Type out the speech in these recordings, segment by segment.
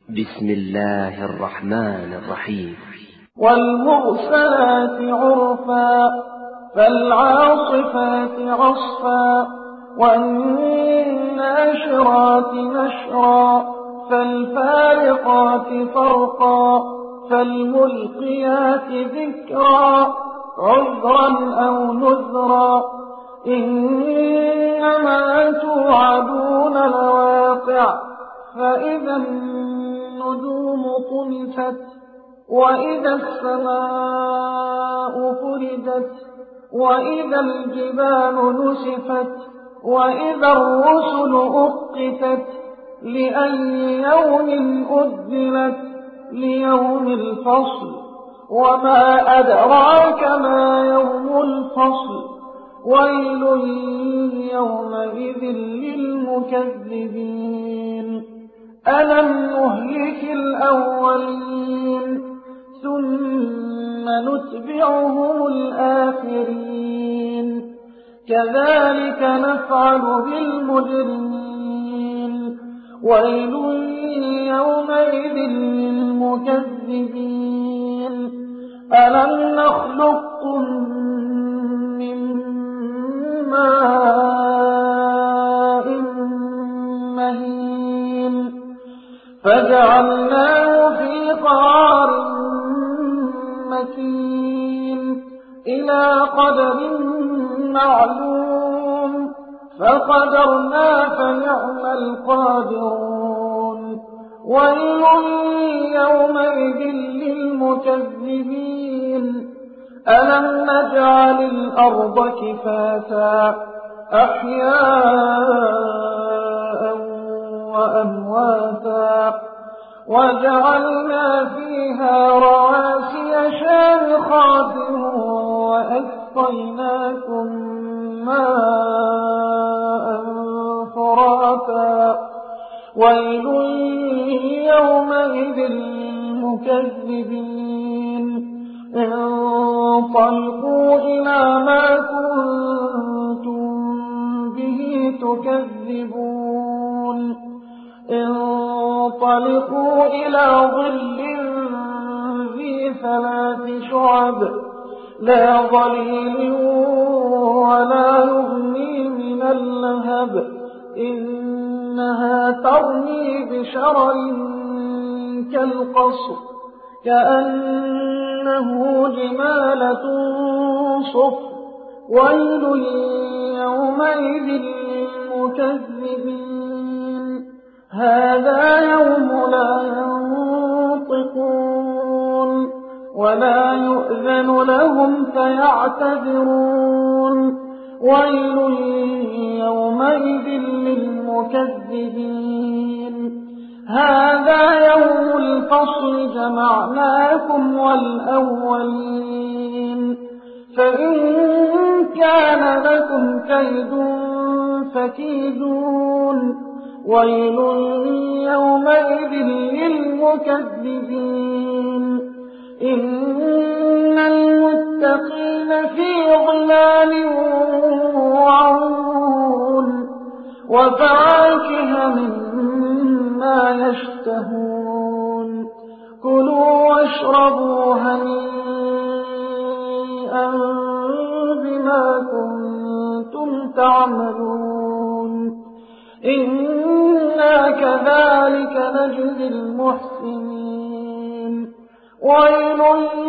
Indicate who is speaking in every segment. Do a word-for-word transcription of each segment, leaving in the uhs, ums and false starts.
Speaker 1: بسم الله الرحمن الرحيم.
Speaker 2: والمرسلات عرفا فالعاصفات عصفا والناشرات نشرا فالفارقات فرقا فالملقيات ذكرا عذرا أو نذرا إنما توعدون لواقع فإذا النجوم طمست وإذا السماء فردت وإذا الجبال نسفت وإذا الرسل أقتت لأي يوم أجلت ليوم الفصل وما أدراك ما يوم الفصل ويل يومئذ للمكذبين ألم نهلك الأولين ثم نتبعهم الآخرين كذلك نفعل بالمجرمين ويل يومئذ للمكذبين ألم نخلقكم من ماء مهين فجعلناه في قرار مكين إلى قدر معلوم فقدرنا فنعم القادرون ويل يومئذ للمكذبين ألم نجعل الأرض كفاتا أحياء وأمواتا وجعلنا فيها رواسي شامخات وأسقيناكم ماء فراتا ويل يومئذ للمكذبين انطلقوا إلى ما كنتم به تكذبون انطلقوا إلى ظل ذي ثلاث شعب لا ظليل ولا يغني من اللهب إنها ترمي بشرر كالقصر كأنه جمالة صفر ويل يومئذ للمكذبين هذا يوم لا ينطقون ولا يؤذن لهم فيعتذرون ويل يومئذ للمكذبين هذا يوم الفصل جمعناكم والأولين فإن كان لكم كيد فكيدون ويل يومئذ للمكذبين إن المتقين في ظلال وعيون وفواكه مما يشتهون كلوا واشربوا هنيئا بما كنتم تعملون إنا كذلك نجزي المحسنين ويل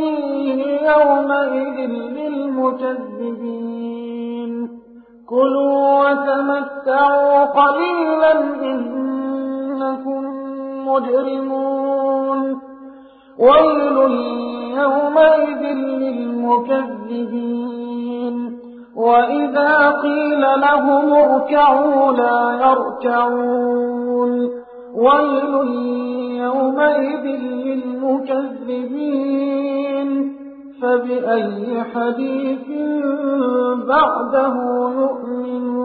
Speaker 2: يومئذ للمكذبين كلوا وتمتعوا قليلا إنكم مجرمون ويل يومئذ للمكذبين وإذا قيل لهم اركعوا لا يركعون ويل يومئذ للمكذبين فبأي حديث بعده يؤمنون